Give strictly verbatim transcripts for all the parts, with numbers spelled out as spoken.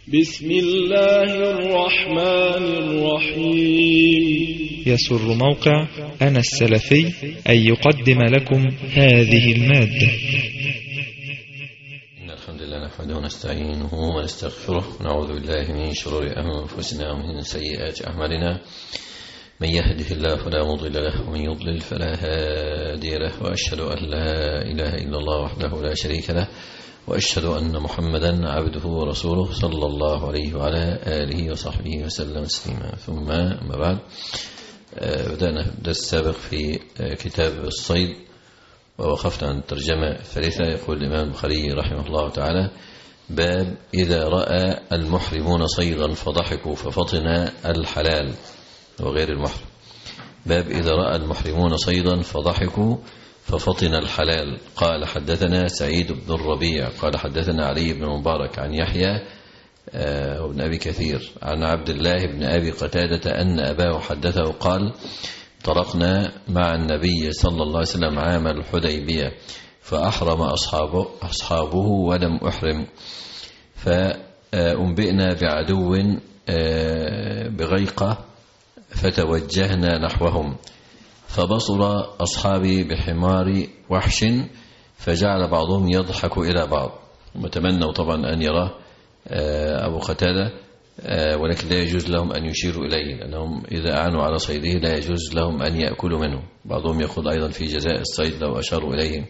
بسم الله الرحمن الرحيم. يسر موقع أنا السلفي أن يقدم لكم هذه المادة. إن الحمد لله نحمده ونستعينه ونستغفره ونعوذ بالله من شرور أنفسنا ومن سيئات أعمالنا. من يهده الله فلا مضل له ومن يضلل فلا هادي له، وأشهد أن لا إله إلا الله وحده لا شريك له، وأشهد أن محمدا عبده ورسوله صلى الله عليه وعلى آله وصحبه وسلم تسليما. ثم أما بعد، بدأنا الدرس السابق في كتاب الصيد ووقفنا عن الترجمة الثالثة. يقول الإمام البخاري رحمه الله تعالى: باب إذا رأى المحرمون صيدا فضحكوا ففطن الحلال وغير المحرم. باب إذا رأى المحرمون صيدا فضحكوا ففطن الحلال. قال: حدثنا سعيد بن الربيع قال حدثنا علي بن مبارك عن يحيى وابن أبي كثير عن عبد الله بن أبي قتادة أن أباه حدثه قال: طرقنا مع النبي صلى الله عليه وسلم عام الحديبية فأحرم أصحابه, أصحابه ولم أحرم، فأنبئنا بعدو بغيقة فتوجهنا نحوهم، فبصر أصحابي بحمار وحش فجعل بعضهم يضحك إلى بعض. وتمنوا طبعا أن يراه أبو قتادة، ولكن لا يجوز لهم أن يشيروا إليه، لأنهم إذا أعنوا على صيده لا يجوز لهم أن يأكلوا منه. بعضهم يقول أيضا في جزاء الصيد لو أشاروا إليه.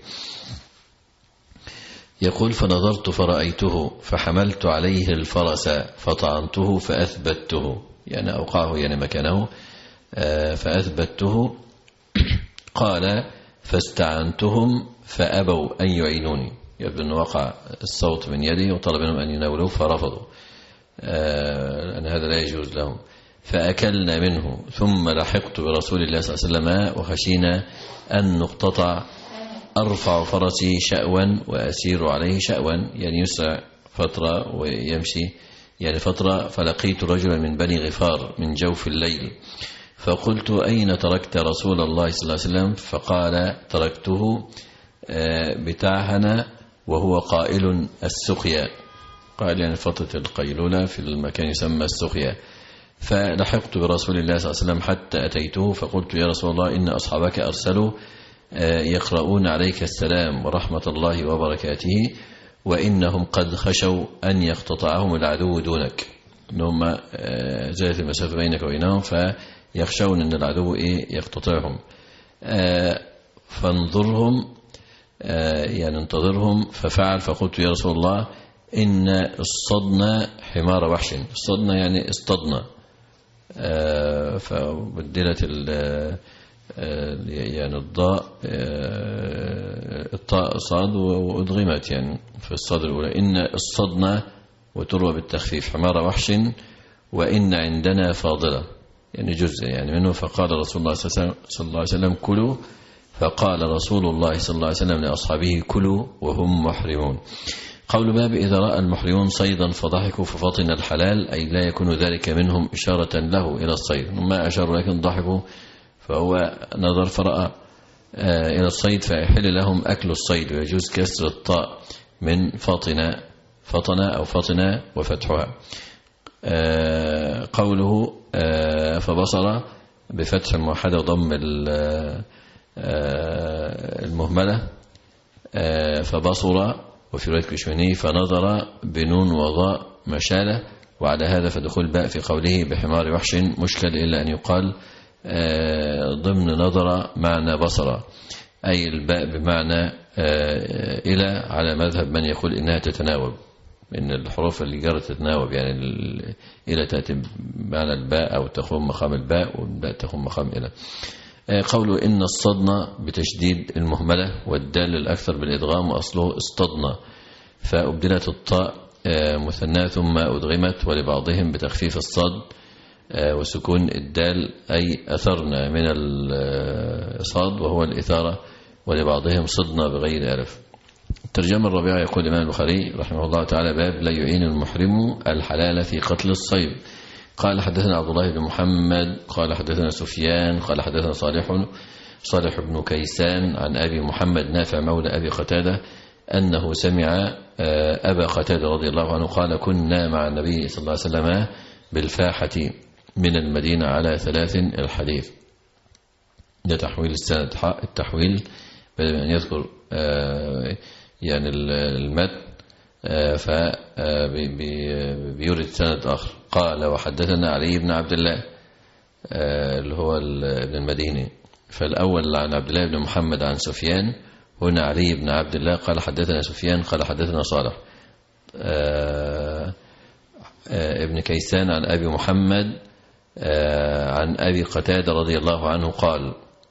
يقول: فنظرت فرأيته فحملت عليه الفرس فطعنته فأثبته، يعني أوقعه يعني مكانه فأثبته. قال: فاستعنتهم فأبوا أن يعينوني، يبدو أن وقع الصوت من يدي وطلب منهم أن يناولوه فرفضوا، لأن هذا لا يجوز لهم. فأكلنا منه، ثم لحقت برسول الله صلى الله عليه وسلم وخشينا أن نقتطع. أرفع فرسي شأوا وأسير عليه شأوا، يعني يسرع فترة ويمشي يعني فترة. فلقيت رجلا من بني غفار من جوف الليل، فقلت: أين تركت رسول الله صلى الله عليه وسلم؟ فقال: تركته بتاعهنا وهو قائل السقيا. قال يعني فترة القيلولة في المكان يسمى السقيا. فلحقت برسول الله صلى الله عليه وسلم حتى أتيته، فقلت: يا رسول الله، إن أصحابك أرسلوا يقرؤون عليك السلام ورحمة الله وبركاته، وإنهم قد خشوا أن يقتطعهم العدو دونك، إنهم زادت المسافة بينك وبينهم فيخشون أن العدو إيه يقتطعهم. فانظرهم يعني انتظرهم. ففعل. فقلت: يا رسول الله، إن اصطدنا حمار وحش. اصطدنا يعني اصطدنا، فبدلت يعني الضاء الطاء صاد وأدغمت يعني في الصاد الأولى. إن اصطدنا وتروى بالتخفيف حمار وحش، وإن عندنا فاضلة يعني جزء يعني منه. فقال رسول الله صلى الله عليه وسلم: كلوا. فقال رسول الله صلى الله عليه وسلم لأصحابه: كلوا وهم محرمون. قول باب إذا رأى المحرمون صيدا فضحكوا ففطن الحلال، أي لا يكون ذلك منهم إشارة له إلى الصيد، ما أشاروا لكن ضحكوا، فهو نظر فرأى إلى الصيد فيحل لهم أكل الصيد، ويجوز كسر الطاء من فطن فطن أو فطن وفتحها. قوله فبصر بفتح الموحدة وضم المهملة، فبصر، وفي رواية كشميني فنظر بنون وضاء مشالة. وعلى هذا فدخول باء في قوله بحمار وحش مشكل، إلا أن يقال ضمن نظر معنى بصر، أي الباء بمعنى إلى، على مذهب من يقول إنها تتناوب، إن الحروف اللي جرت تتناوب، يعني إلى تأتي بمعنى الباء أو تقوم مقام الباء، والباء تقوم مقام إلى. قوله إن الصدنة بتشديد المهملة والدال الأكثر بالإدغام، وأصله اصطدنا، فأبدلت الطاء مثنى ثم أدغمت، ولبعضهم بتخفيف الصاد وسكون الدال، أي أثرنا من الصاد وهو الإثارة، ولبعضهم صدنا بغير ألف. الترجمة الرابعة. يقول الإمام البخاري رحمه الله تعالى: باب لا يعين المحرم الحلال في قتل الصيد. قال: حدثنا عبد الله بن محمد قال حدثنا سفيان قال حدثنا صالح صالح بن كيسان عن أبي محمد نافع مولى أبي قتادة أنه سمع أبا قتادة رضي الله عنه قال كنا مع النبي صلى الله عليه وسلم بالفاحة من المدينة على ثلاث الحديث. ده تحويل السند، التحويل بدل أن يذكر يعني المتن فبيورد سند آخر. قال وحدثنا علي بن عبد الله اللي هو ابن المديني، فالأول عن عبد الله بن محمد عن سفيان، هنا علي بن عبد الله قال حدثنا سفيان قال حدثنا صالح ابن كيسان عن أبي محمد عن أبي قتادة رضي الله عنه قال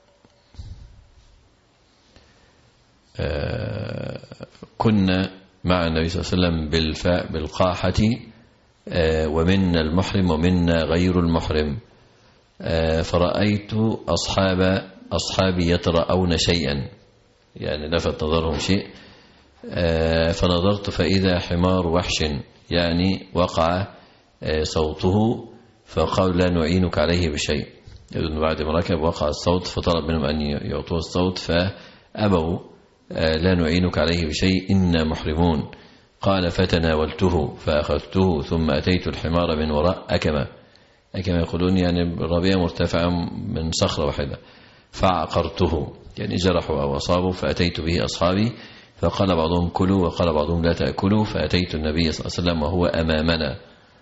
كنا مع النبي صلى الله عليه وسلم بالفاء بالقاحة ومنا المحرم ومنا غير المحرم، فرأيت أصحاب أصحابي يترأون شيئا، يعني لفت نظرهم شيء، فنظرت فإذا حمار وحش، يعني وقع صوته، فقال لا نعينك عليه بشيء. بعد ما ركب وقع الصوت فطلب منهم أن يعطوه الصوت فأبوا، لا نعينك عليه بشيء إنا محرمون. قال فتناولته فأخذته ثم أتيت الحمار من وراء أكمة، أكمة يقولون يعني ربيع مرتفعة من صخرة واحدة، فعقرته يعني جرحوا أو أصابوا، فأتيت به أصحابي فقال بعضهم كلوا وقال بعضهم لا تأكلوا، فأتيت النبي صلى الله عليه وسلم وهو أمامنا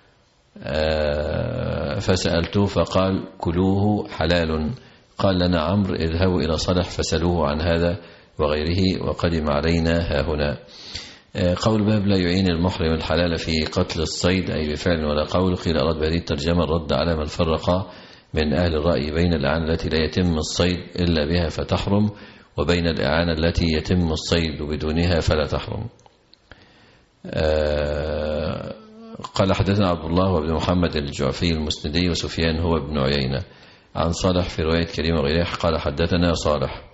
فسألته فقال كلوه حلال. قال لنا عمرو اذهبوا إلى صالح فسألوه عن هذا وغيره وقدم علينا هاهنا. قول باب لا يعين المحرم الحلال في قتل الصيد أي بفعل ولا قول، قيل أراد بهذه الترجمة الرد على من فرق من أهل الرأي بين الإعانة التي لا يتم الصيد إلا بها فتحرم وبين الإعانة التي يتم الصيد بدونها فلا تحرم. قال حدثنا عبد الله وابن محمد الجعفي المسندي وسفيان هو ابن عيينة عن صالح في رواية كريم وغيره قال حدثنا صالح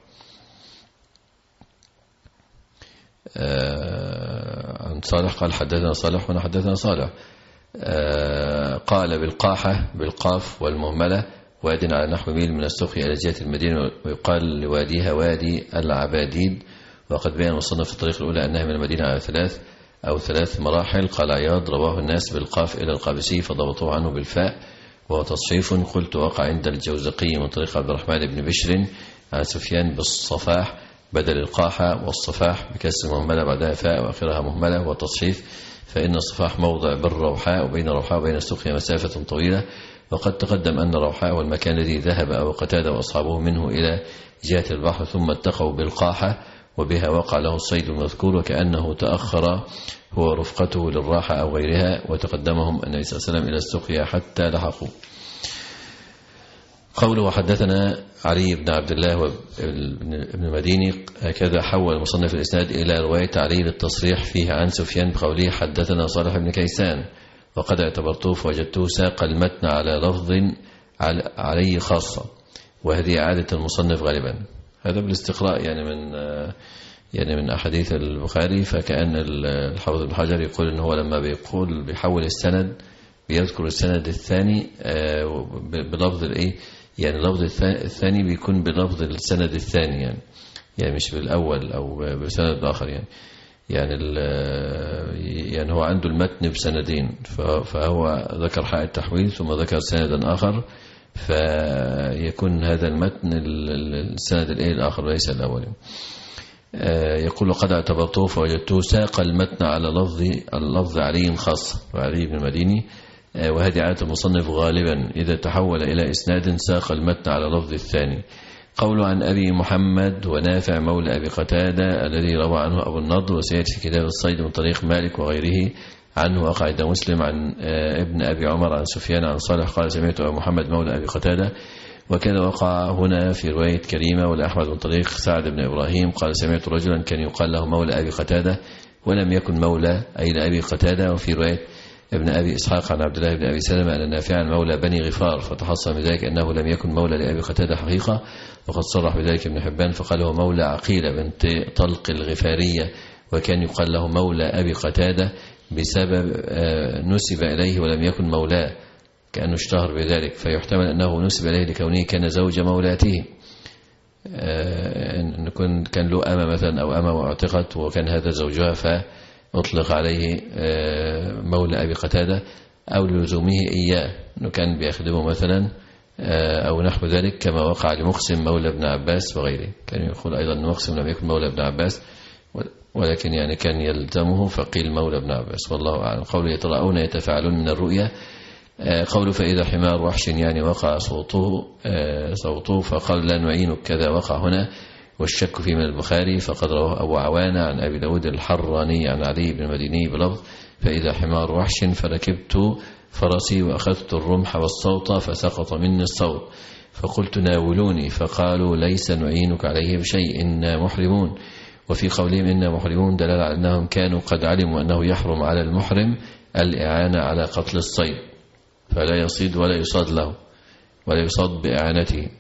عن صالح قال حدثنا صالح وانا حدثنا صالح قال بالقاحة بالقاف والمهملة واد على نحو ميل من السقي إلى جهة المدينة، ويقال لواديها وادي العباديد. وقد بين المصنف في الطريق الأولى أنها من المدينة على ثلاث أو ثلاث مراحل. قال عياض رواه الناس بالقاف إلى القابسي فضبطوه عنه بالفاء وهو تصحيف. قلت وقع عند الجوزقي من طريق عبد الرحمن بن بشر عن سفيان بالصفاح بدل القاحة، والصفاح بكسر مهملة بعدها فاء وآخرها مهملة وتصحيف، فإن الصفاح موضع بالروحاء وبين روحاء وبين السقيا مسافة طويلة. وقد تقدم أن روحاء هو المكان الذي ذهب أبو قتادة وأصحابه منه إلى جهة البحر ثم اتقوا بالقاحة وبها وقع له الصيد المذكور، وكأنه تأخر هو رفقته للراحة أو غيرها وتقدمهم النبي صلى الله عليه وسلم إلى السقيا حتى لحقوا. قوله حدثنا علي بن عبد الله بن المديني هكذا حول المصنف الإسناد إلى رواية علي للتصريح فيه عن سفيان بقوله حدثنا صالح بن كيسان، وقد اعتبرته فوجدته ساق المتن على لفظ علي خاصة، وهذه عادة المصنف غالبا. هذا بالاستقراء يعني من يعني من أحاديث البخاري، فكأن الحافظ بن حجر يقول إن هو لما بيقول بيحول السند بيذكر السند الثاني بلفظ الإيه، يعني اللفظ الثاني بيكون بلفظ السند الثاني يعني يعني مش بالأول أو بسند آخر يعني يعني يعني هو عنده المتن بسندين، فهو ذكر حق التحويل ثم ذكر سندا آخر، فيكون هذا المتن السند الإيه الآخر وليس الأول. يقول قد اعتبرته فوجدته ساق المتن على لفظ اللفظ علي خاص وعلي بن المديني، وهذه عادة المصنف غالبا إذا تحول إلى إسناد ساق المتن على لفظ الثاني. قول عن أبي محمد ونافع مولى أبي قتادة الذي روى عنه أبو النضر وسيأتي في كتاب الصيد من طريق مالك وغيره عنه وقع عند مسلم عن ابن أبي عمر عن سفيان عن صالح قال سمعت أبو محمد مولى أبي قتادة، وكذا وقع هنا في رواية كريمة والأحمد من طريق سعد بن إبراهيم قال سمعت رجلا كان يقال له مولى أبي قتادة ولم يكن مولى أي لأبي قتادة. وفي رواية ابن أبي إسحاق عن عبد الله بن أبي سلمة أن نافعا مولى بني غفار، فتحصل من ذلك أنه لم يكن مولى لأبي قتادة حقيقة، وقد صرح بذلك ابن حبان فقال هو مولى عقيلة بنت طلق الغفارية، وكان يقال له مولى أبي قتادة بسبب نسب إليه ولم يكن مولاه كأنه اشتهر بذلك، فيحتمل أنه نسب إليه لكونه كان زوج مولاته إن كان له أمة مثلا أو أمة واعتقت وكان هذا زوجها فأطلق عليه مولى أبي قتادة، أو لزومه إياه أنه كان بيخدمه مثلا أو نحو ذلك، كما وقع لمقسم مولى ابن عباس وغيره. كان يقول أيضا أن مقسم لم يكن مولى ابن عباس ولكن يعني كان يلزمه فقيل مولى ابن عباس، والله أعلم. قوله يتراءون يتفاعلون من الرؤيا، قوله فإذا حمار وحش يعني وقع صوته صوته فقال لا نعينك كذا وقع هنا، والشك في من البخاري، فقد رواه أبو عوانة عن أبي داود الحراني عن علي بن المديني بلفظ فإذا حمار وحش فركبت فرسي وأخذت الرمح والصوت فسقط مني الصوت فقلت ناولوني، فقالوا ليس نعينك عليه بشيء إنا محرمون. وفي قولهم إنا محرمون دلالة على أنهم كانوا قد علموا أنه يحرم على المحرم الإعانة على قتل الصيد، فلا يصيد ولا يصاد له ولا يصاد بإعانته.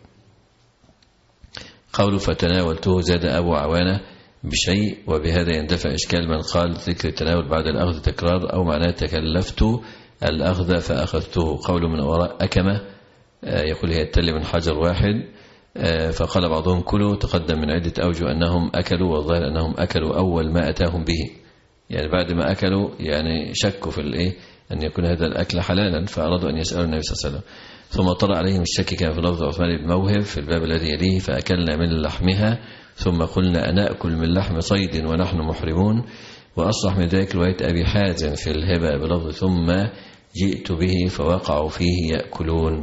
قول فتناولته زاد أبو عوانة بشيء، وبهذا يندفع إشكال من قال ذكر التناول بعد الأخذ تكرار، أو معناه تكلفت الأخذ فأخذته. قول من وراء أكمة يقول هي التل من حجر واحد، فقال بعضهم كلوا، تقدم من عدة أوجه أنهم أكلوا، والظاهر أنهم أكلوا أول ما أتاهم به، يعني بعد ما أكلوا يعني شكوا في الإيه أن يكون هذا الأكل حلالا، فأرادوا أن يسألوا النبي صلى الله عليه وسلم. ثم طرأ عليهم الشك كان في لفظ عثمان بن موهب في الباب الذي يليه فأكلنا من لحمها ثم قلنا أنأكل من لحم صيد ونحن محرمون. وأصلح من ذلك رواية أبي حازم في الهبة بلفظ ثم جئت به فوقعوا فيه يأكلون.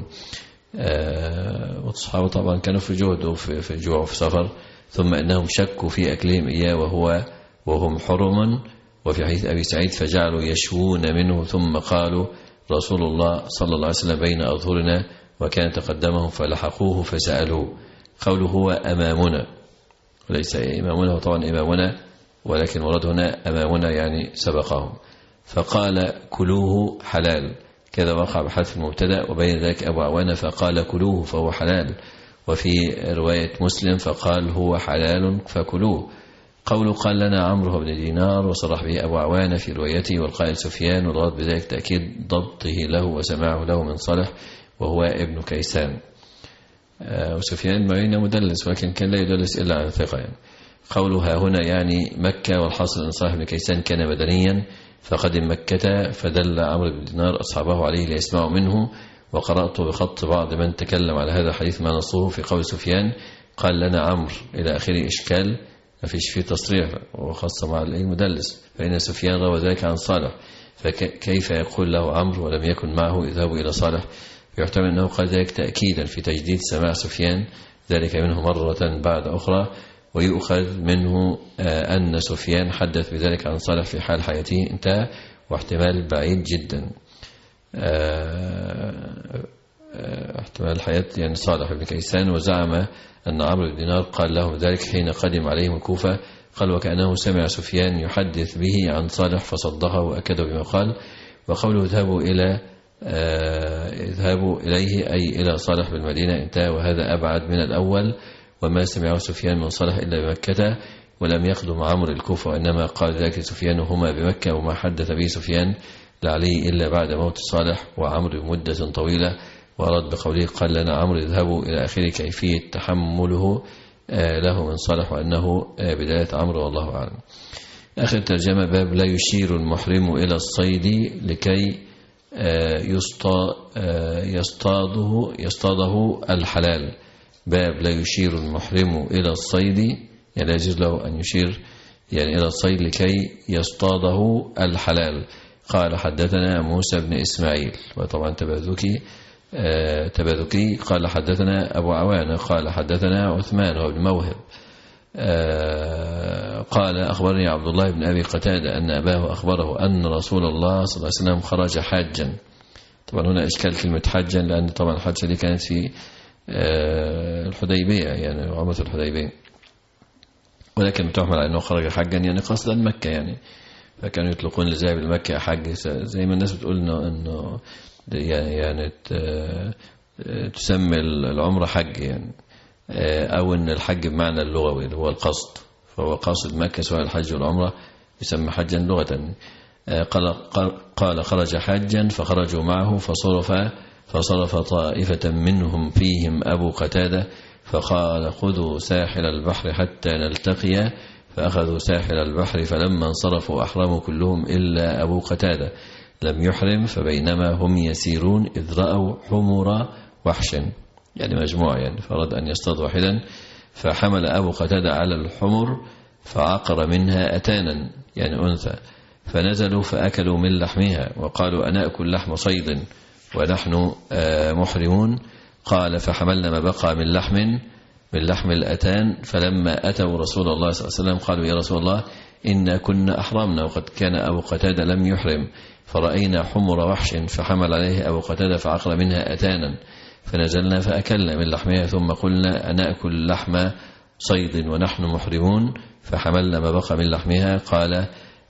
آه والصحابة طبعا كانوا في جهد وفي الجوع وفي سفر، ثم أنهم شكوا في أكلهم إياه وهو وهم حرم. وفي حديث أبي سعيد فجعلوا يشوون منه ثم قالوا رسول الله صلى الله عليه وسلم بين أظهرنا، وكان تقدمهم فلحقوه فسألوه. قوله هو أمامنا، وليس إمامنا، وطبعا إمامنا ولكن مراد هنا أمامنا يعني سبقهم. فقال كلوه حلال، كذا وقع بحذف المبتدأ، وبين ذلك أبو عوانة فقال كلوه فهو حلال. وفي رواية مسلم فقال هو حلال فكلوه. قوله قال لنا عمرو بن دينار، وصرح به أبو عوانة في روايته، والقائل سفيان، والغرض بذلك تأكيد ضبطه له وسماعه له من صالح وهو ابن كيسان. وسفيان معين مدلس، ولكن كان لا يدلس إلا عن ثقة يعني. قولها هنا يعني مكة، والحاصل أن صاحب بن كيسان كان مدنيا فقدم مكة، فدل عمرو بن دينار أصحابه عليه ليسمعوا منه. وقرأت بخط بعض من تكلم على هذا الحديث ما نصه في قول سفيان قال لنا عمرو إلى آخره إشكال، ما فيش فيه تصريح، وخاصة مع المدلس، فإن سفيان روى ذلك عن صالح، فكيف يقول له عمرو ولم يكن معه اذهبوا إلى صالح؟ يحتمل أنه قال ذلك تأكيدا في تجديد سماع سفيان ذلك منه مرة بعد أخرى، ويؤخذ منه أن سفيان حدث بذلك عن صالح في حال حياته، انتهى، واحتمال بعيد جدا احتمال حياة يعني صالح بن كيسان. وزعم أن عمرو بن دينار قال لهم ذلك حين قدم عليهم الكوفة، قال وكأنه سمع سفيان يحدث به عن صالح فصدقه وأكده بما قال. وقوله اذهبوا إلى اذهبوا إليه أي إلى صالح بالمدينة، انتهى، وهذا أبعد من الأول. وما سمعه سفيان من صالح إلا بمكة، ولم يقدم عمرو الكوفة، وإنما قال ذلك سفيان هما بمكة، وما حدث به سفيان لعليه إلا بعد موت صالح وعمرو بمدة طويلة. وأراد بقوله قال لنا عمرو اذهبوا إلى آخر كيفية تحمله له من صالح، وأنه بداية عمرو، والله أعلم. آخر ترجمة باب لا يشير المحرم إلى الصيد لكي يصطاده يصطاده الحلال. باب لا يشير المحرم إلى الصيد، يعني لا يجوز له أن يشير يعني إلى الصيد لكي يصطاده الحلال. قال حدثنا موسى بن إسماعيل، وطبعا تباذكي تباذكي قال حدثنا أبو عوانة قال حدثنا عثمان وابن موهب قال أخبرني عبد الله بن أبي قتادة أن أباه أخبره أن رسول الله صلى الله عليه وسلم خرج حاجا. طبعا هنا إشكال كلمة حاجا، لأن طبعا الحاجة دي كانت في الحديبية، يعني عمرة الحديبية، ولكن تحمل على أنه خرج حاجا يعني قصدا مكة، يعني فكانوا يطلقون لذهاب المكة حج، زي ما الناس بتقول إنه إنه يعني يعني تسمي العمرة حج يعني، أو إن الحج بمعنى اللغوي اللي هو القصد، فهو قاصد مكة سواء الحج والعمرة يسمى حجا لغة. قال قال خرج حاجا فخرجوا معه فصرف فصرف طائفة منهم فيهم أبو قتادة فقال خذوا ساحل البحر حتى نلتقي، فأخذوا ساحل البحر، فلما انصرفوا أحرموا كلهم إلا أبو قتادة لم يحرم، فبينما هم يسيرون إذ رأوا حمر وحش، يعني مجموعة، يعني فرد أن يصطاد واحدا، فحمل أبو قتادة على الحمر فعقر منها أتانا، يعني أنثى، فنزلوا فأكلوا من لحمها، وقالوا أنا أكل لحم صيد ونحن محرمون. قال فحملنا ما بقى من لحم من لحم الأتان، فلما أتوا رسول الله صلى الله عليه وسلم قالوا يا رسول الله إنا كنا أحرمنا وقد كان أبو قتادة لم يحرم، فرأينا حمر وحش فحمل عليه أبو قتادة فعقر منها أتانا، فنزلنا فأكلنا من لحمها، ثم قلنا أنا أكل لحم صيد ونحن محرمون، فحملنا ما بقى من لحمها. قال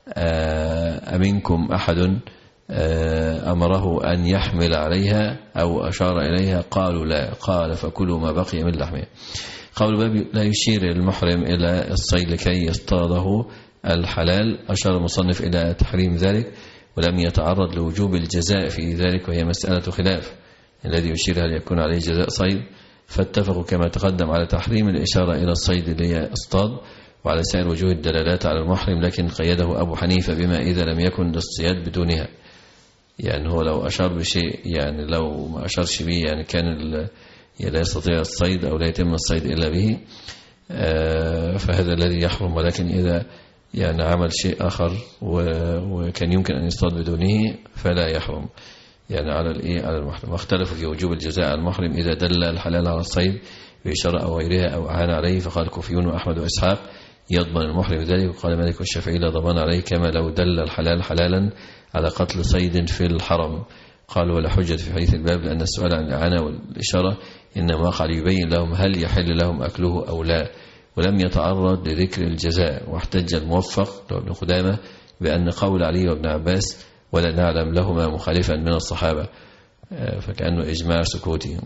أمنكم أحد أمره أن يحمل عليها أو أشار إليها؟ قالوا لا. قال فكلوا ما بقي من لحمها. قول باب لا يشير المحرم إلى الصيد لكي يصطاده الحلال، أشار المصنف إلى تحريم ذلك ولم يتعرض لوجوب الجزاء في ذلك، وهي مسألة خلاف، الذي يشير هل يكون عليه جزاء صيد، فاتفقوا كما تقدم على تحريم الإشارة إلى الصيد ليصطاد وعلى سائر وجوه الدلالات على المحرم، لكن قيده أبو حنيفة بما إذا لم يكن للصياد بدونها، يعني هو لو أشار بشيء، يعني لو ما أشارش به يعني كان لا يستطيع الصيد أو لا يتم الصيد إلا به، فهذا الذي يحرم، ولكن إذا يعني عمل شيء آخر وكان يمكن أن يصطاد بدونه فلا يحرم، يعني على الإيه على المحرم. واختلفوا في وجوب الجزاء على المحرم إذا دل الحلال على الصيد بإشارة أو غيرها أو أعان عليه، فقال كوفيون وأحمد وإسحاق يضمن المحرم ذلك، وقال مالك والشافعي لا ضمان عليه كما لو دل الحلال حلالا على قتل صيد في الحرم. قالوا ولا حجة في حديث الباب، لأن السؤال عن الإعانة والإشارة إنما وقع ليبين لهم هل يحل لهم أكله أو لا، ولم يتعرض لذكر الجزاء. واحتج الموفق ابن قدامة بأن قول علي وابن عباس ولا نعلم لهما مخالفا من الصحابة، فكأنه إجماع سكوتي.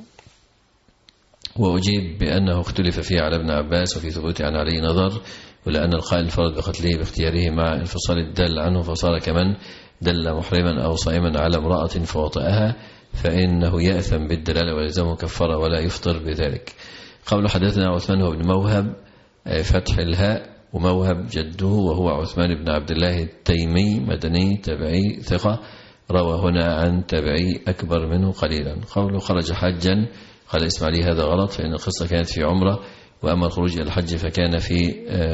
وأجيب بأنه اختلف فيه على ابن عباس وفي ثبوت عن علي نظر، ولأن القائل فرض بقتله باختياره مع انفصال الدل عنه، فصار كمن دل محرما أو صائما على امرأة فوطئها، فإنه يأثم بالدلالة ويلزمه كفارة ولا يفطر بذلك. قول حدثنا عثمان بن موهب فتح الهاء، وموهب جده وهو عثمان بن عبد الله التيمي مدني تبعي ثقة، روى هنا عن تبعي أكبر منه قليلا. قوله خرج حجا، قال إسماعيل هذا غلط، فإن القصة كانت في عمرة، وأما الخروج إلى الحج فكان في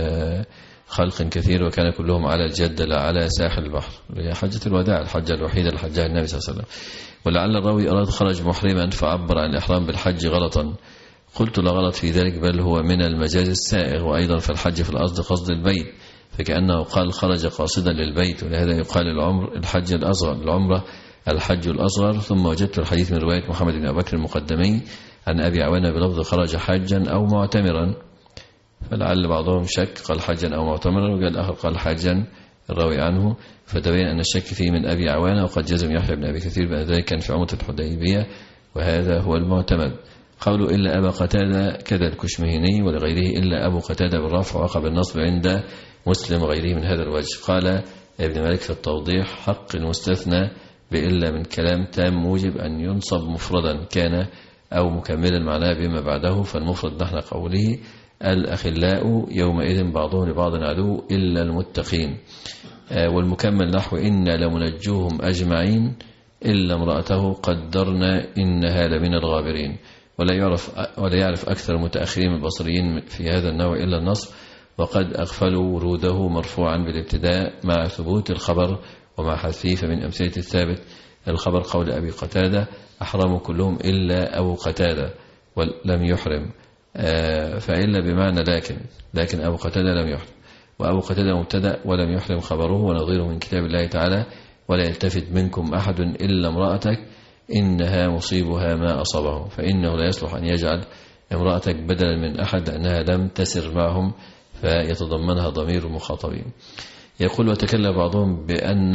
خلق كثير، وكان كلهم على الجدة لا على ساحل البحر، هي حجة الوداع، الحجة الوحيدة لحجها النبي صلى الله عليه وسلم. ولعل الراوي أراد خرج محرما فعبر عن الإحرام بالحج غلطا، قلت لا غلط في ذلك، بل هو من المجاز السائغ، وأيضا في الحج في الأصل قصد البيت، فكأنه قال خرج قاصدا للبيت، ولهذا يقال العمر الحج الأصغر، العمرة الحج الأصغر. ثم وجدت الحديث من رواية محمد بن أبي بكر المقدمي عن أبي عوانة بلفظ خرج حجا أو معتمرا، فلعل بعضهم شك قال حجا أو معتمرا، وقال الآخر قال حجا الراوي عنه، فتبين أن الشك فيه من أبي عوانة، وقد جزم يحيى بن أبي كثير بأن ذلك كان في عمرة الحديبية، وهذا هو المعتمد. قالوا إلا أبا قتادة كذا الكشمهيني ولغيره إلا أبو قتادة بالرفع وعقب النصب عند مسلم وغيره من هذا الوجه. قال ابن مالك في التوضيح حق المستثنى بإلا من كلام تام موجب أن ينصب مفردا كان أو مكملا معناه بما بعده، فالمفرد نحن قوله الأخلاء يومئذ بعضهم لبعض عدو إلا المتقين، والمكمل نحو إنا لمنجوهم أجمعين إلا امرأته قدرنا إنها لمن الغابرين. ولا يعرف ولا يعرف أكثر متأخرين البصريين في هذا النوع إلا النصب، وقد أغفلوا وروده مرفوعا بالابتداء مع ثبوت الخبر ومع حذفه، فمن أمثلة الثابت الخبر قول أبي قتادة أحرموا كلهم إلا أبو قتادة ولم يحرم، فإلا بمعنى لكن لكن أبو قتادة لم يحرم، وأبو قتادة مبتدأ ولم يحرم خبره، ونظيره من كتاب الله تعالى ولا يلتفت منكم أحد إلا امرأتك إنها مصيبها ما أصابه، فإنه لا يصلح أن يجعل امرأتك بدلا من أحد لأنها لم تسر معهم فيتضمنها ضمير المخاطبين. يقول وتكلم بعضهم بأن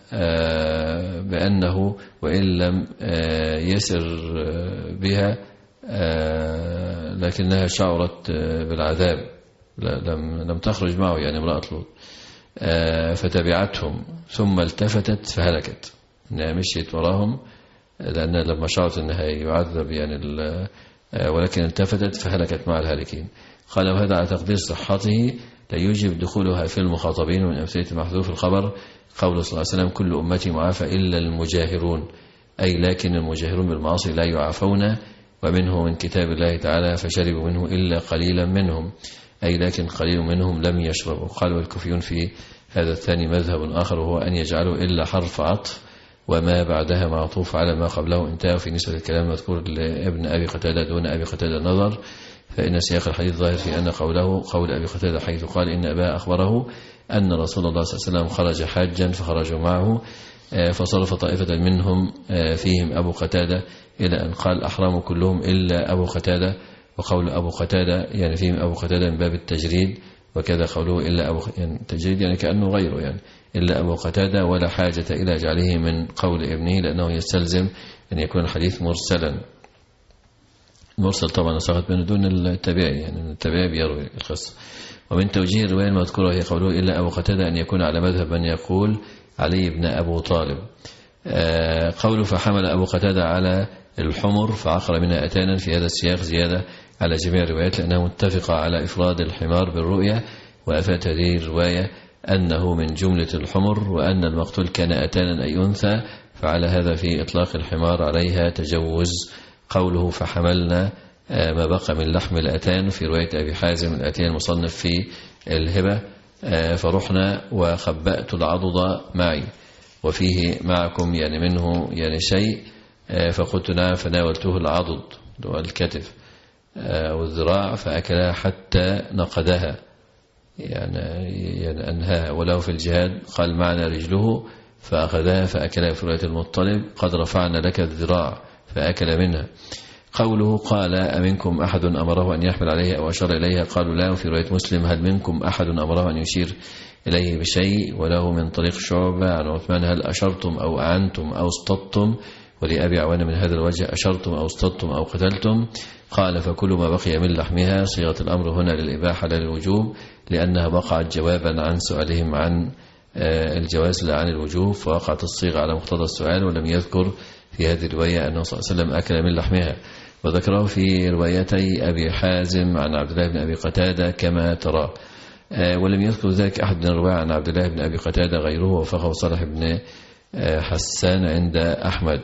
بأنه وإن لم يسر بها لكنها شعرت بالعذاب، لم لم تخرج معه يعني امرأة لوط، فتبعتهم ثم التفتت فهلكت، انها مشيت وراهم، لأن لما شعرت انها يعذب يعني ولكن التفتت فهلكت مع الهالكين. قال وهذا على تقدير صحته لا يوجب دخولها في المخاطبين. من أمثلة محذوف الخبر قول صلى الله عليه وسلم كل أمتي معافى إلا المجاهرون، أي لكن المجاهرون بالمعاصي لا يعافون، ومنه من كتاب الله تعالى فشربوا منه إلا قليلا منهم، أي لكن قليل منهم لم يشربوا. قال والكوفيون في هذا الثاني مذهب آخر وهو أن يجعلوا إلا حرف عطف وما بعدها معطوف على ما قبله انتهى. في نسبة الكلام مذكور لابن أبي قتادة دون أبي قتادة نظر، فإن سياق الحديث ظاهر في أن قوله قول أبي قتادة حيث قال إن أباه أخبره أن رسول الله صلى الله عليه وسلم خرج حاجا فخرجوا معه فصرف طائفة منهم فيهم أبو قتادة إلى أن قال أحرام كلهم إلا أبو قتادة، وقول أبو قتادة يعني فيهم أبو قتادة من باب التجريد، وكذا قوله إلا أبو يعني التجريد يعني كأنه غيره يعني إلا أبو قتادة، ولا حاجة إلى جعله من قول ابنه لأنه يستلزم أن يكون الحديث مرسلا. المرسل طبعا صاغت منه دون التابعي، يعني التابعي بيروي الخاص. ومن توجيه الرواية المذكورة هي قوله إلا أبو قتادة أن يكون على مذهب من يقول علي بن أبو طالب. آه قوله فحمل أبو قتادة على الحمر فعقر منها أتانا، في هذا السياق زيادة على جميع الروايات لأنها متفقة على إفراد الحمار بالرؤية، وأفات هذه الرواية أنه من جملة الحمر، وأن المقتول كان أتانا أي أنثى، فعلى هذا في إطلاق الحمار عليها تجوز. قوله فحملنا ما بقى من لحم الأتان في رواية أبي حازم الأتان مصنف في الهبة فرحنا وخبأت العضد معي، وفيه معكم يعني منه يعني شيء، فقلت نعم فناولته العضد والكتف أو الذراع فأكلها حتى نقدها يعني, يعني أنهاها. وله في الجهاد قال معنا رجله فأخذها فأكلها في رواية المطلب قد رفعنا لك الذراع فأكل منها. قوله قال أمنكم أحد أمره أن يحمل عليه أو أشار إليها قالوا لا. في رواية مسلم هل منكم أحد أمره أن يشير إليه بشيء. وله من طريق شعبة عن عثمان هل أشرتم أو أعنتم أو اصطدتم. ولأبي عوان من هذا الوجه أشرتم أو اصطدتم أو قتلتم. قال فكل ما بقي من لحمها. صيغة الأمر هنا للإباحة لا للوجوب لأنها وقعت جوابا عن سؤالهم عن الجواز لا عن الوجوب، فوقعت الصيغة على مقتضى السؤال. ولم يذكر في هذه الرواية أنه صلى الله عليه وسلم أكل من لحمها، وذكره في روايتي أبي حازم عن عبد الله بن أبي قتادة كما ترى. ولم يذكر ذلك أحد من الرواية عن عبد الله بن أبي قتادة غيره، وفقه صالح بن حسان عند أحمد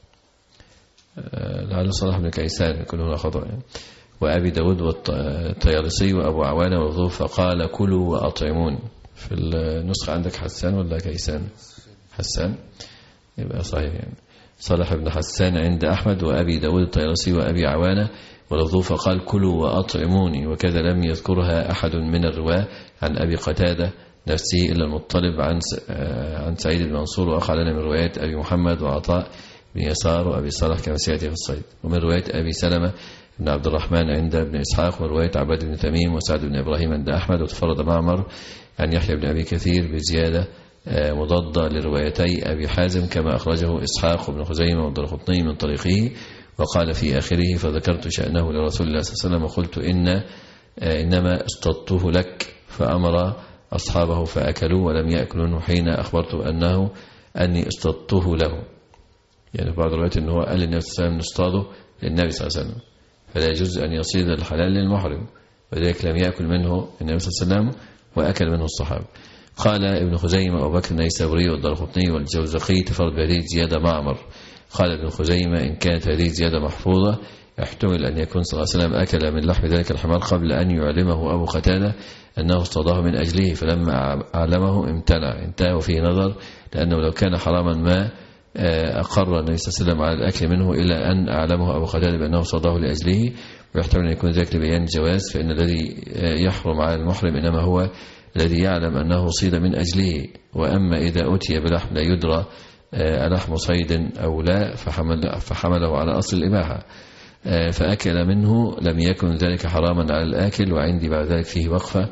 لعل صالح بن كيسان يكون هنا خطأ يعني. وأبي داود والطيالسي وأبو عوانة والظهر فقال كلوا وأطعمون. في النسخة عندك حسان ولا كيسان؟ حسان يبقى صحيح يعني. صالح بن حسان عند أحمد وأبي داود الطيالسي وأبي عوانة والظهر فقال كلوا وأطعموني. وكذا لم يذكرها أحد من الرواة عن أبي قتادة نفسه إلا المطلب عن عن سعيد بن منصور، وأخذ لنا من روايات أبي محمد وعطاء بن يسار وأبي صالح كما سيأتي في الصيد. ومن رواية أبي سلمة بن عبد الرحمن عند ابن إسحاق، ورواية عباد بن تميم وسعد بن إبراهيم عند أحمد. وتفرد معمر عن يحيى بن أبي كثير بزيادة مضادة لروايتي أبي حازم كما أخرجه إسحاق بن خزيمة والدرقطني من طريقه. وقال في آخره فذكرت شأنه لرسول الله صلى الله عليه وسلم وقلت إن إنما اصطدته لك، فأمر أصحابه فأكلوا ولم يأكلوا حين أخبرت أنه أني اصطدته له. يعني بعض الروايات أنه قال للنبي صلى الله عليه وسلم نصطاده للنبي صلى الله عليه وسلم، فلا يجوز أن يصيد الحلال للمحرم، وذلك لم يأكل منه النبي صلى الله عليه وسلم وأكل منه الصحابة. قال ابن خزيمة وأبو بكر النيسابوري والدرقطني والجوزقي تفرد بهذه الزيادة معمر. قال ابن خزيمة إن كانت هذه الزيادة محفوظة يحتمل أن يكون صلى الله عليه وسلم أكل من لحم ذلك الحمار قبل أن يعلمه أبو قتادة أنه اصطاده من أجله، فلما أعلمه امتنع. انتهى وفيه نظر، لأنه لو كان حراما ما أقر النبي صلى الله عليه وسلم على الأكل منه إلا أن أعلمه أبو قتادة بأنه اصطاده لأجله، ويحتمل أن يكون ذلك لبيان الجواز، فإن الذي يحرم على المحرم إنما هو الذي يعلم أنه صيد من أجله. وأما إذا أتي بلحم لا يدرى ألحم صيد أو لا فحمل فحمله على أصل الإباحة فأكل منه لم يكن ذلك حراما على الآكل. وعندي بعد ذلك فيه وقفة،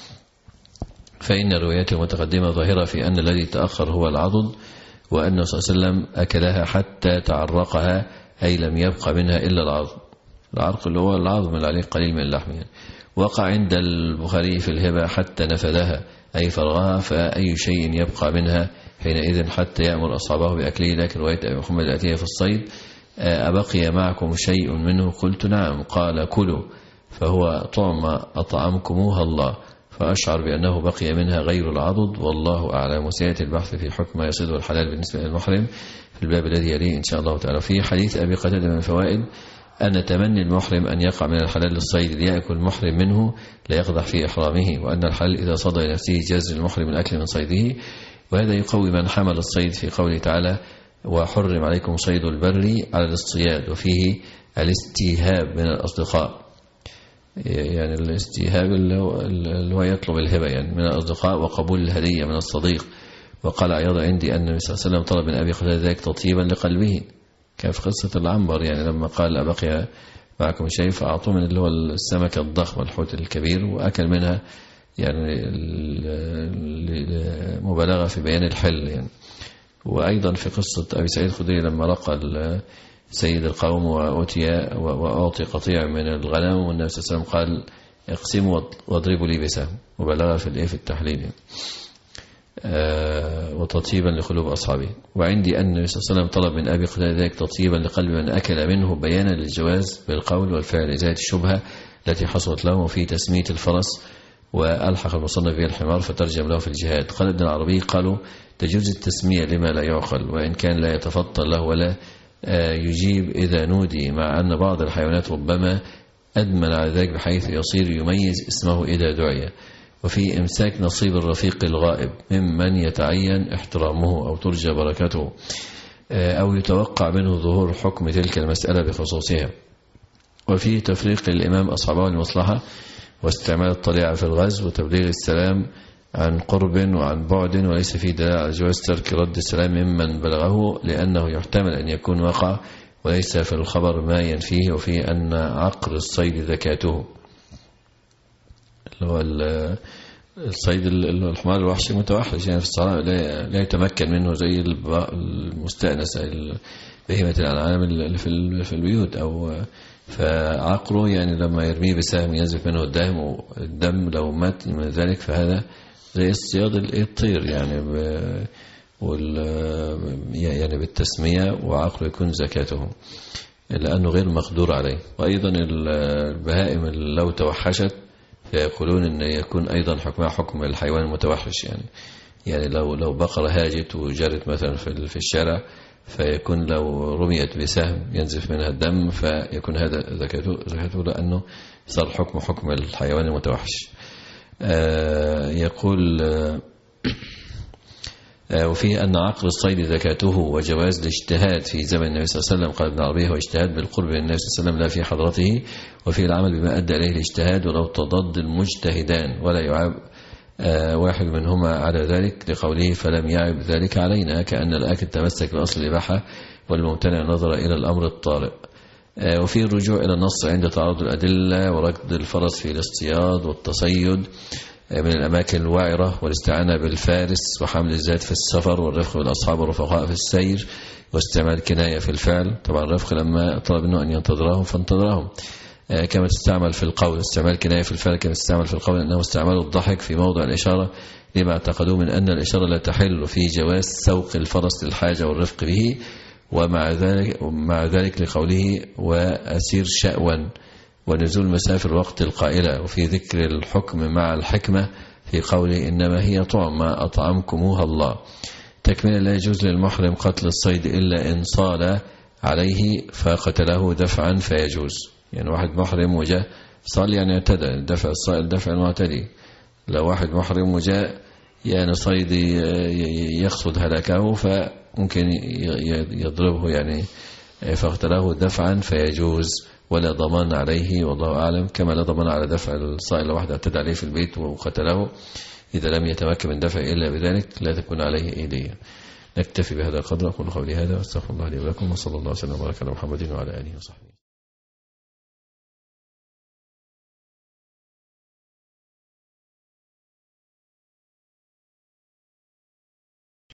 فإن الروايات المتقدمة ظاهرة في أن الذي تأخر هو العضد، وأنه صلى الله عليه وسلم أكلها حتى تعرقها، أي لم يبقى منها إلا العظم. العرق اللي هو العظم اللي عليه قليل من اللحم يعني. وقع عند البخاري في الهبة حتى نفذها أي فرغها، فأي شيء يبقى منها حينئذ حتى يأمر أصحابه بأكله. لكن رواية أبي محمد الآتية في الصيد أبقي معكم شيء منه؟ قلت نعم. قال كلوا، فهو طعم أطعمكموها الله، فأشعر بأنه بقي منها غير العضد، والله أعلم. وسيأتي البحث في حكم ما يصيده الحلال بالنسبة للمحرم في الباب الذي يليه إن شاء الله تعالى. في حديث أبي قتادة من الفوائد أن تمني المحرم أن يقع من الحلال للصيد ليأكل المحرم منه لا يقدح في إحرامه، وأن الحلال إذا صدى لنفسه جاز للمحرم الأكل من صيده. وهذا يقوي من حمل الصيد في قوله تعالى وحرم عليكم صيد البر على الاصطياد، وفيه الاستيهاب من الأصدقاء، يعني الاستيهاب اللي هو يطلب الهبة يعني من الأصدقاء، وقبول الهدية من الصديق. وقال عياض عندي أن النبي صلى الله عليه وسلم طلب من أبي قتادة ذلك تطيبا لقلبه، كان في قصة العنبر يعني لما قال أبقي معكم شيء فأعطوه من اللي هو السمكة الضخمة الحوت الكبير وأكل منها، يعني مبالغة في بيان الحل يعني. وأيضا في قصة أبي سعيد الخدري لما لقى سيد القوم وأوتي وأعطي قطيع من الغنم، والنبي صلى الله عليه وسلم قال اقسموا واضربوا لي بسهم، مبالغة في الايه في التحليل يعني. آه وتطيبا لقلوب أصحابه. وعندي أن النبي صلى الله عليه وسلم طلب من أبي قتادة ذلك تطيبا لقلب من أكل منه بيانا للجواز بالقول والفعل إزالة الشبهة التي حصلت له. وفي تسمية الفرس وألحق المصنف به الحمار فترجم له في الجهاد. قال ابن العربي قالوا تجوز التسمية لما لا يعقل، وإن كان لا يتفطن له ولا آه يجيب إذا نودي، مع أن بعض الحيوانات ربما أدمن على ذلك بحيث يصير يميز اسمه إذا دعي. وفي إمساك نصيب الرفيق الغائب ممن يتعين احترامه أو ترجى بركته أو يتوقع منه ظهور حكم تلك المسألة بخصوصها. وفي تفريق الإمام أصحابه المصلحة واستعمال الطليعة في الغزو وتبليغ السلام عن قرب وعن بعد، وليس في دلالة على جواز ترك رد السلام ممن بلغه، لأنه يحتمل أن يكون وقع وليس في الخبر ما ينفيه. وفي أن عقر الصيد ذكاته، اللي هو الصيد الحمار الوحشي متوحش يعني في الصحراء لا يتمكن منه زي المستأنسة بهيمة الأنعام اللي في البيوت، أو فعقره يعني لما يرميه بسهم ينزف منه الدم، والدم لو مات من ذلك فهذا زي اصطياد الطير يعني يعني بالتسمية، وعقله يكون زكاته لأنه غير مقدور عليه. وأيضا البهائم لو توحشت فيقولون أن يكون أيضا حكمها حكم الحيوان المتوحش يعني يعني لو لو بقرة هاجت وجرت مثلا في في الشارع فيكون لو رميت بسهم ينزف منها الدم فيكون هذا زكاته زكاته لأنه صار حكم حكم الحيوان المتوحش. آه يقول آه وفيه أن عقر الصيد زكاته وجواز الاجتهاد في زمن النبي صلى الله عليه وسلم. قال ابن عربي هو اجتهاد بالقرب من النبي صلى الله عليه وسلم لا في حضرته، وفيه العمل بما أدى إليه الاجتهاد ولو تضاد المجتهدان ولا يعاب واحد منهما على ذلك، لقوله فلم يعب ذلك علينا، كأن الآكل تمسك بأصل الإباحة والممتنع نظر إلى الأمر الطارئ. وفيه الرجوع إلى النص عند تعارض الأدلة، وركض الفرس في الاصطياد والتصيد من الأماكن الوعرة، والاستعانة بالفارس، وحمل الزاد في السفر، والرفق بالأصحاب والرفقاء في السير، واستعمال كناية في الفعل. طبعا الرفق لما طلب منه أن ينتظرهم فانتظرهم. كما تستعمل في القول، استعمال كناية في الفعل كما تستعمل في القول، أنه استعمال الضحك في موضع الإشارة لما اعتقدوه من أن الإشارة لا تحل في جواز سوق الفرس للحاجة والرفق به. ومع ذلك, ومع ذلك لقوله وأسير شأوا ونزول مسافر وقت القائلة. وفي ذكر الحكم مع الحكمة في قوله إنما هي طعم ما أطعمكموها الله. تكمل لا يجوز للمحرم قتل الصيد إلا إن صال عليه فقتله دفعا فيجوز. يعني واحد محرم وجاء صال يعني اعتدى، دفع الصائل دفع المعتدي. لو واحد محرم وجاء يعني صيد يقصد هلاكه فممكن يضربه يعني فقتله دفعا فيجوز ولا ضمان عليه، والله أعلم. كما لا ضمان على دفع الصائل لو واحد اعتدى عليه في البيت وقتله إذا لم يتمكن من دفع إلا بذلك لا تكون عليه إيدية. نكتفي بهذا القدر. أقول قولي هذا واستغفر الله لي ولكم، وصلى الله وسلم وبارك على محمد وعلى آله وصحبه.